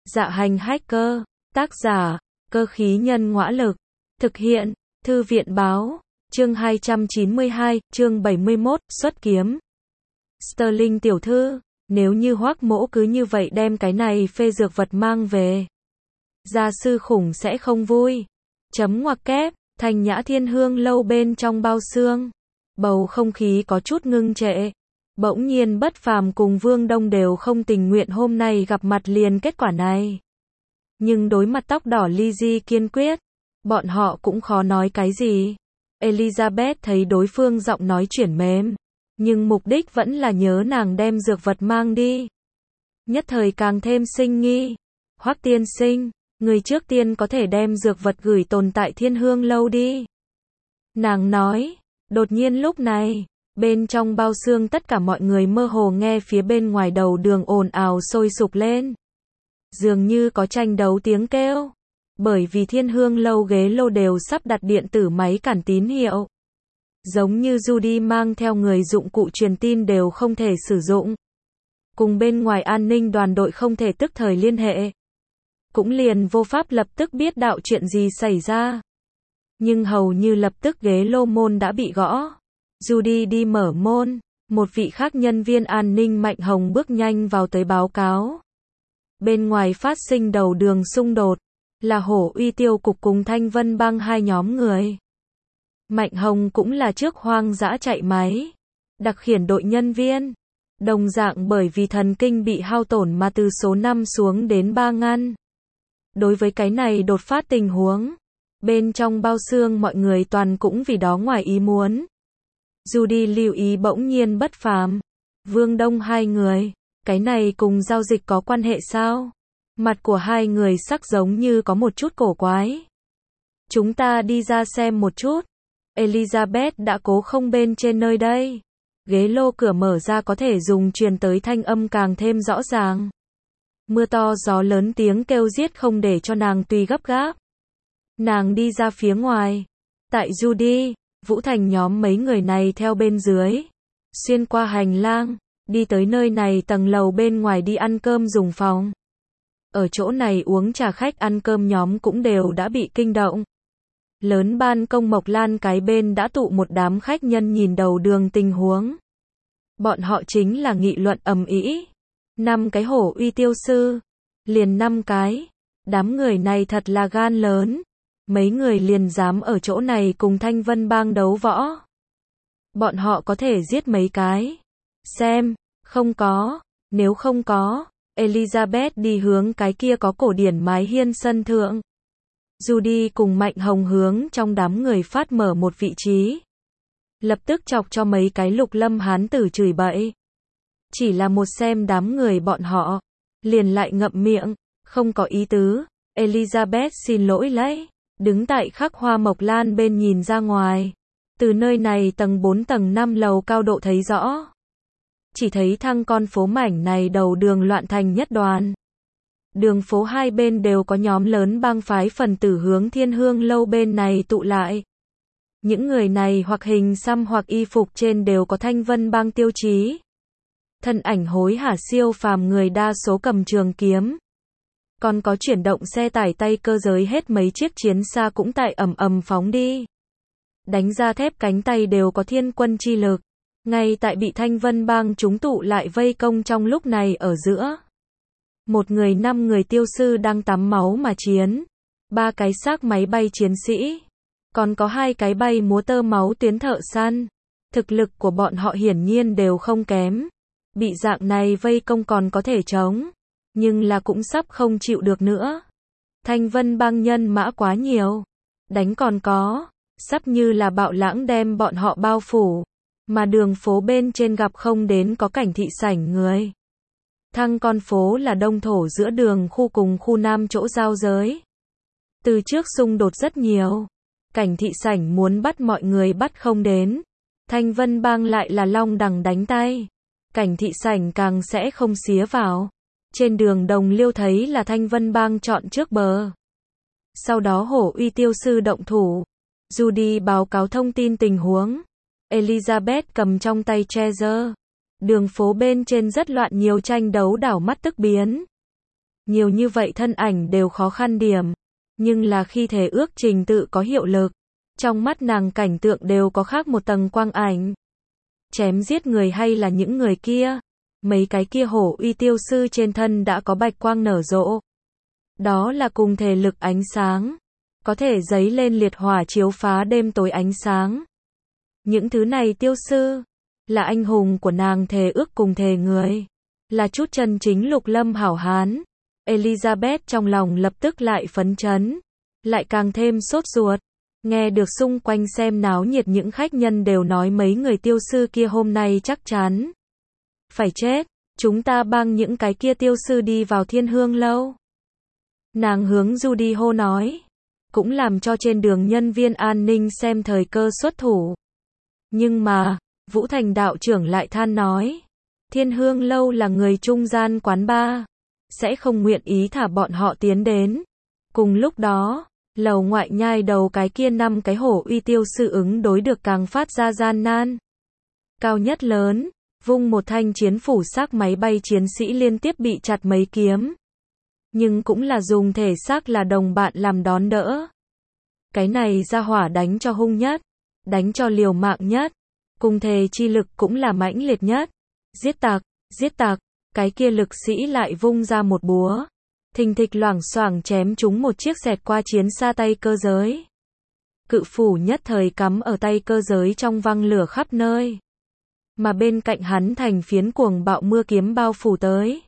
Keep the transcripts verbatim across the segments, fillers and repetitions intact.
Dạ hành hacker, tác giả, cơ khí nhân ngõa lực, thực hiện, thư viện báo, chương hai trăm chín mươi hai, chương bảy mươi mốt, xuất kiếm. Sterling tiểu thư, nếu như Hoắc Mỗ cứ như vậy đem cái này phê dược vật mang về, gia sư khủng sẽ không vui. Chấm ngoặc kép, Thành Nhã Thiên Hương lâu bên trong bao xương, bầu không khí có chút ngưng trệ. Bỗng nhiên Bất Phàm cùng Vương Đông đều không tình nguyện hôm nay gặp mặt liền kết quả này. Nhưng đối mặt tóc đỏ Lizzie kiên quyết, bọn họ cũng khó nói cái gì. Elizabeth thấy đối phương giọng nói chuyển mềm, nhưng mục đích vẫn là nhớ nàng đem dược vật mang đi. Nhất thời càng thêm sinh nghi. Hoắc tiên sinh, người trước tiên có thể đem dược vật gửi tồn tại Thiên Hương lâu đi. Nàng nói, đột nhiên lúc này, bên trong bao xương tất cả mọi người mơ hồ nghe phía bên ngoài đầu đường ồn ào sôi sục lên. Dường như có tranh đấu tiếng kêu. Bởi vì Thiên Hương lâu ghế lô đều sắp đặt điện tử máy cản tín hiệu. Giống như Judy mang theo người dụng cụ truyền tin đều không thể sử dụng. Cùng bên ngoài an ninh đoàn đội không thể tức thời liên hệ. Cũng liền vô pháp lập tức biết đạo chuyện gì xảy ra. Nhưng hầu như lập tức ghế lô môn đã bị gõ. Judy đi mở môn, một vị khác nhân viên an ninh Mạnh Hồng bước nhanh vào tới báo cáo. Bên ngoài phát sinh đầu đường xung đột, là Hổ Uy Tiêu cục cùng Thanh Vân bang hai nhóm người. Mạnh Hồng cũng là trước hoang dã chạy máy, đặc khiển đội nhân viên, đồng dạng bởi vì thần kinh bị hao tổn mà từ số năm xuống đến ba ngăn. Đối với cái này đột phát tình huống, bên trong bao xương mọi người toàn cũng vì đó ngoài ý muốn. Judy lưu ý bỗng nhiên Bất Phàm, Vương Đông hai người, cái này cùng giao dịch có quan hệ sao? Mặt của hai người sắc giống như có một chút cổ quái. Chúng ta đi ra xem một chút. Elizabeth đã cố không bên trên nơi đây. Ghế lô cửa mở ra có thể dùng truyền tới thanh âm càng thêm rõ ràng. Mưa to gió lớn tiếng kêu giết không để cho nàng tùy gấp gáp. Nàng đi ra phía ngoài. Tại Judy, Vũ Thành nhóm mấy người này theo bên dưới. Xuyên qua hành lang, đi tới nơi này tầng lầu bên ngoài đi ăn cơm dùng phòng. Ở chỗ này uống trà khách ăn cơm nhóm cũng đều đã bị kinh động. Lớn ban công Mộc Lan cái bên đã tụ một đám khách nhân nhìn đầu đường tình huống. Bọn họ chính là nghị luận ầm ĩ. Năm cái Hổ Uy Tiêu sư. Liền năm cái. Đám người này thật là gan lớn. Mấy người liền dám ở chỗ này cùng Thanh Vân bang đấu võ. Bọn họ có thể giết mấy cái. Xem, không có. Nếu không có, Elizabeth đi hướng cái kia có cổ điển mái hiên sân thượng. Judy cùng Mạnh Hồng hướng trong đám người phát mở một vị trí. Lập tức chọc cho mấy cái Lục Lâm hán tử chửi bậy. Chỉ là một xem đám người bọn họ, liền lại ngậm miệng, không có ý tứ. Elizabeth xin lỗi lấy, đứng tại Khắc Hoa Mộc Lan bên nhìn ra ngoài. Từ nơi này tầng bốn tầng năm lầu cao độ thấy rõ. Chỉ thấy thăng con phố mảnh này đầu đường loạn thành nhất đoàn. Đường phố hai bên đều có nhóm lớn bang phái phần tử hướng Thiên Hương lâu bên này tụ lại. Những người này hoặc hình xăm hoặc y phục trên đều có Thanh Vân bang tiêu chí. Thân ảnh hối hả siêu phàm người đa số cầm trường kiếm. Còn có chuyển động xe tải tay cơ giới hết mấy chiếc chiến xa cũng tại ầm ầm phóng đi. Đánh ra thép cánh tay đều có thiên quân chi lực. Ngay tại bị Thanh Vân bang chúng tụ lại vây công trong lúc này ở giữa. Một người năm người tiêu sư đang tắm máu mà chiến. Ba cái xác máy bay chiến sĩ. Còn có hai cái bay múa tơ máu tuyến thợ săn. Thực lực của bọn họ hiển nhiên đều không kém. Bị dạng này vây công còn có thể chống. Nhưng là cũng sắp không chịu được nữa. Thanh Vân bang nhân mã quá nhiều. Đánh còn có. Sắp như là bạo lãng đem bọn họ bao phủ. Mà đường phố bên trên gặp không đến có cảnh thị sảnh người. Thăng con phố là đông thổ giữa đường khu cùng khu nam chỗ giao giới. Từ trước xung đột rất nhiều. Cảnh thị sảnh muốn bắt mọi người bắt không đến. Thanh Vân bang lại là long đằng đánh tay. Cảnh thị sảnh càng sẽ không xía vào. Trên đường Đồng Liêu thấy là Thanh Vân bang chọn trước bờ. Sau đó Hổ Uy Tiêu sư động thủ. Judy báo cáo thông tin tình huống. Elizabeth cầm trong tay Treasure. Đường phố bên trên rất loạn nhiều tranh đấu đảo mắt tức biến. Nhiều như vậy thân ảnh đều khó khăn điểm. Nhưng là khi thề ước trình tự có hiệu lực, trong mắt nàng cảnh tượng đều có khác một tầng quang ảnh. Chém giết người hay là những người kia? Mấy cái kia hổ uy tiêu sư trên thân đã có bạch quang nở rộ. Đó là cùng thể lực ánh sáng. Có thể giấy lên liệt hỏa chiếu phá đêm tối ánh sáng. Những thứ này tiêu sư, là anh hùng của nàng thề ước cùng thề người. Là chút chân chính lục lâm hảo hán. Elizabeth trong lòng lập tức lại phấn chấn. Lại càng thêm sốt ruột. Nghe được xung quanh xem náo nhiệt những khách nhân đều nói mấy người tiêu sư kia hôm nay chắc chắn phải chết. Chúng ta băng những cái kia tiêu sư đi vào Thiên Hương lâu. Nàng hướng Judy hô nói. Cũng làm cho trên đường nhân viên an ninh xem thời cơ xuất thủ. Nhưng mà, Vũ Thành đạo trưởng lại than nói. Thiên Hương lâu là người trung gian quán bar. Sẽ không nguyện ý thả bọn họ tiến đến. Cùng lúc đó, lầu ngoại nhai đầu cái kia năm cái hổ uy tiêu sư ứng đối được càng phát ra gian nan. Cao nhất lớn, vung một thanh chiến phủ xác máy bay chiến sĩ liên tiếp bị chặt mấy kiếm. Nhưng cũng là dùng thể xác là đồng bạn làm đón đỡ. Cái này ra hỏa đánh cho hung nhất, đánh cho liều mạng nhất, cùng thề chi lực cũng là mãnh liệt nhất. Giết tặc, giết tặc, cái kia lực sĩ lại vung ra một búa. Thình thịch loảng xoảng chém trúng một chiếc xẹt qua chiến xa tay cơ giới. Cự phủ nhất thời cắm ở tay cơ giới trong văng lửa khắp nơi. Mà bên cạnh hắn thành phiến cuồng bạo mưa kiếm bao phủ tới.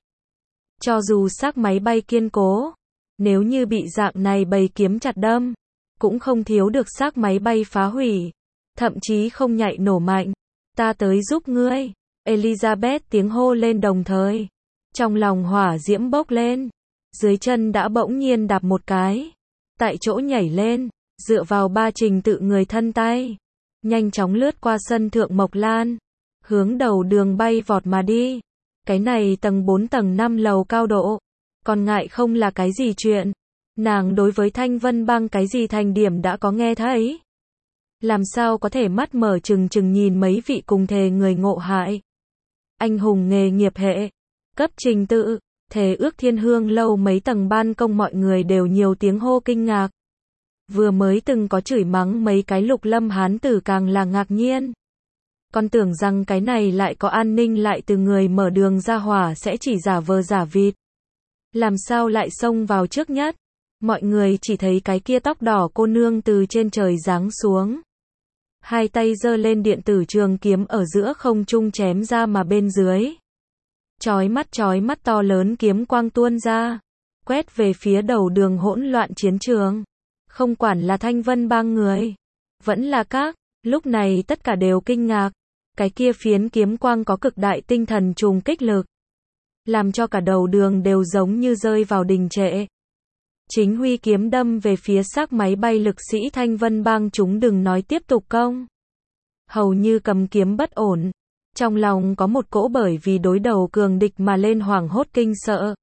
Cho dù xác máy bay kiên cố, nếu như bị dạng này bầy kiếm chặt đâm, cũng không thiếu được xác máy bay phá hủy, thậm chí không nhạy nổ mạnh. Ta tới giúp ngươi. Elizabeth tiếng hô lên đồng thời. Trong lòng hỏa diễm bốc lên. Dưới chân đã bỗng nhiên đạp một cái. Tại chỗ nhảy lên, dựa vào ba trình tự người thân tay. Nhanh chóng lướt qua sân thượng Mộc Lan. Hướng đầu đường bay vọt mà đi. Cái này tầng bốn tầng năm lầu cao độ. Còn ngại không là cái gì chuyện. Nàng đối với Thanh Vân Bang cái gì thành điểm đã có nghe thấy. Làm sao có thể mắt mở trừng trừng nhìn mấy vị cùng thề người ngộ hại. Anh hùng nghề nghiệp hệ. Cấp trình tự. Thề ước Thiên Hương lâu mấy tầng ban công mọi người đều nhiều tiếng hô kinh ngạc. Vừa mới từng có chửi mắng mấy cái lục lâm hán tử càng là ngạc nhiên. Còn tưởng rằng cái này lại có an ninh lại từ người mở đường ra hỏa sẽ chỉ giả vờ giả vịt. Làm sao lại xông vào trước nhất. Mọi người chỉ thấy cái kia tóc đỏ cô nương từ trên trời giáng xuống. Hai tay giơ lên điện tử trường kiếm ở giữa không trung chém ra mà bên dưới. Chói mắt chói mắt to lớn kiếm quang tuôn ra. Quét về phía đầu đường hỗn loạn chiến trường. Không quản là Thanh Vân Bang người. Vẫn là các. Lúc này tất cả đều kinh ngạc. Cái kia phiến kiếm quang có cực đại tinh thần trùng kích lực. Làm cho cả đầu đường đều giống như rơi vào đình trệ. Chính huy kiếm đâm về phía xác máy bay lực sĩ Thanh Vân Bang chúng đừng nói tiếp tục công. Hầu như cầm kiếm bất ổn. Trong lòng có một cỗ bởi vì đối đầu cường địch mà lên hoảng hốt kinh sợ.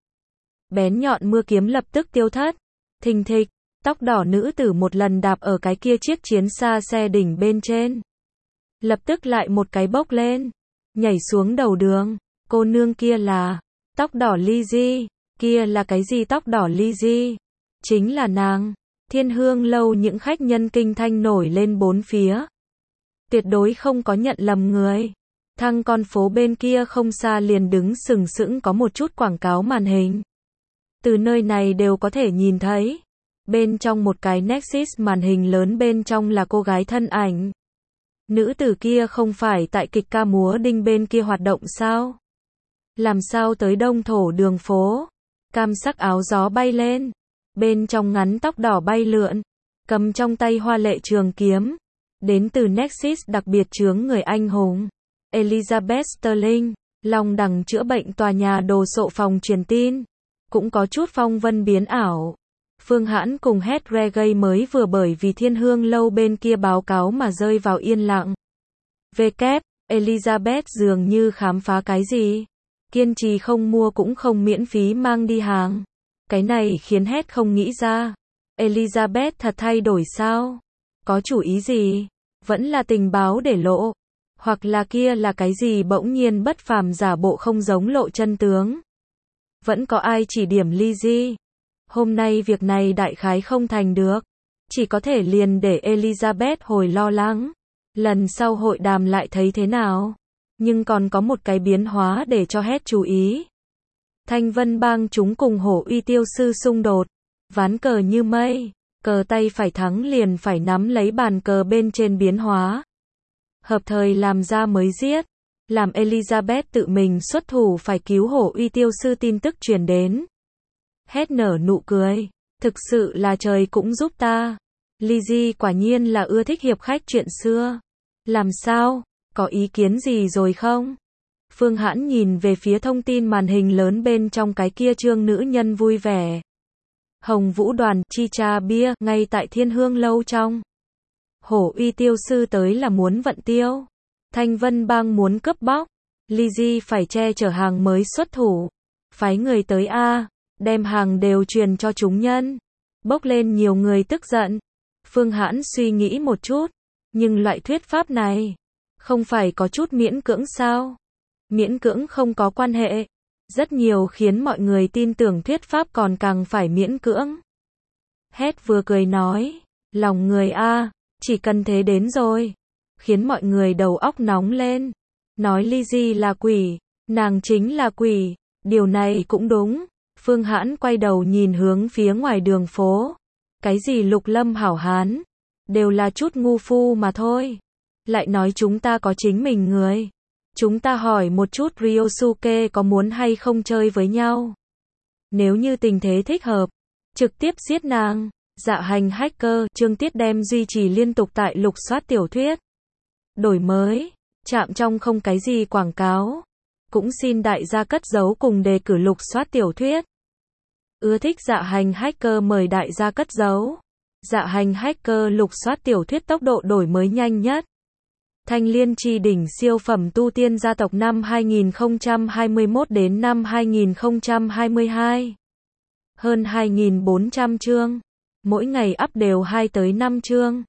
Bén nhọn mưa kiếm lập tức tiêu thất. Thình thịch, tóc đỏ nữ tử một lần đạp ở cái kia chiếc chiến xa xe đỉnh bên trên. Lập tức lại một cái bốc lên. Nhảy xuống đầu đường. Cô nương kia là tóc đỏ Lizzie. Kia là cái gì tóc đỏ Lizzie? Chính là nàng. Thiên Hương lâu những khách nhân kinh thanh nổi lên bốn phía. Tuyệt đối không có nhận lầm người. Thăng con phố bên kia không xa liền đứng sừng sững có một chút quảng cáo màn hình. Từ nơi này đều có thể nhìn thấy. Bên trong một cái Nexus màn hình lớn bên trong là cô gái thân ảnh. Nữ tử kia không phải tại kịch ca múa đinh bên kia hoạt động sao? Làm sao tới đông thổ đường phố? Cam sắc áo gió bay lên. Bên trong ngắn tóc đỏ bay lượn. Cầm trong tay hoa lệ trường kiếm. Đến từ Nexus đặc biệt chướng người anh hùng. Elizabeth Sterling. Long đằng chữa bệnh tòa nhà đồ sộ phòng truyền tin. Cũng có chút phong vân biến ảo. Phương Hãn cùng Head Reggae mới vừa bởi vì Thiên Hương lâu bên kia báo cáo mà rơi vào yên lặng. V kép, Elizabeth dường như khám phá cái gì. Kiên trì không mua cũng không miễn phí mang đi hàng. Cái này khiến Head không nghĩ ra. Elizabeth thật thay đổi sao? Có chủ ý gì? Vẫn là tình báo để lộ. Hoặc là kia là cái gì bỗng nhiên bất phàm giả bộ không giống lộ chân tướng. Vẫn có ai chỉ điểm Lizzie. Hôm nay việc này đại khái không thành được. Chỉ có thể liền để Elizabeth hồi lo lắng. Lần sau hội đàm lại thấy thế nào. Nhưng còn có một cái biến hóa để cho hết chú ý. Thanh Vân Bang chúng cùng Hổ Uy Tiêu Sư xung đột. Ván cờ như mây. Cờ tay phải thắng liền phải nắm lấy bàn cờ bên trên biến hóa. Hợp thời làm ra mới giết. Làm Elizabeth tự mình xuất thủ phải cứu Hổ Uy Tiêu Sư tin tức truyền đến. Hết nở nụ cười. Thực sự là trời cũng giúp ta. Lizzie quả nhiên là ưa thích hiệp khách chuyện xưa. Làm sao? Có ý kiến gì rồi không? Phương Hãn nhìn về phía thông tin màn hình lớn bên trong cái kia chương nữ nhân vui vẻ. Hồng Vũ Đoàn, chi trà bia, ngay tại Thiên Hương Lâu trong. Hổ Uy Tiêu Sư tới là muốn vận tiêu. Thanh Vân Bang muốn cướp bóc. Lizzie phải che chở hàng mới xuất thủ. Phái người tới A, đem hàng đều truyền cho chúng nhân. Bốc lên nhiều người tức giận. Phương Hãn suy nghĩ một chút. Nhưng loại thuyết pháp này, không phải có chút miễn cưỡng sao? Miễn cưỡng không có quan hệ. Rất nhiều khiến mọi người tin tưởng thuyết pháp còn càng phải miễn cưỡng. Hét vừa cười nói, lòng người A, chỉ cần thế đến rồi. Khiến mọi người đầu óc nóng lên. Nói Lizzie là quỷ, nàng chính là quỷ. Điều này cũng đúng. Phương Hãn quay đầu nhìn hướng phía ngoài đường phố. Cái gì Lục Lâm hảo hán, đều là chút ngu phu mà thôi. Lại nói chúng ta có chính mình người. Chúng ta hỏi một chút Ryosuke có muốn hay không chơi với nhau. Nếu như tình thế thích hợp, trực tiếp giết nàng. Dạ hành hacker, chương tiết đem duy trì liên tục tại lục soát tiểu thuyết. Đổi mới, chạm trong không cái gì quảng cáo. Cũng xin đại gia cất giấu cùng đề cử lục soát tiểu thuyết. Ưa thích dạ hành hacker mời đại gia cất giấu. Dạ hành hacker lục soát tiểu thuyết tốc độ đổi mới nhanh nhất. Thanh Liên Chi đỉnh siêu phẩm tu tiên gia tộc năm hai nghìn không trăm hai mươi mốt đến năm hai nghìn không trăm hai mươi hai. Hơn hai nghìn bốn trăm chương. Mỗi ngày up đều hai tới năm chương.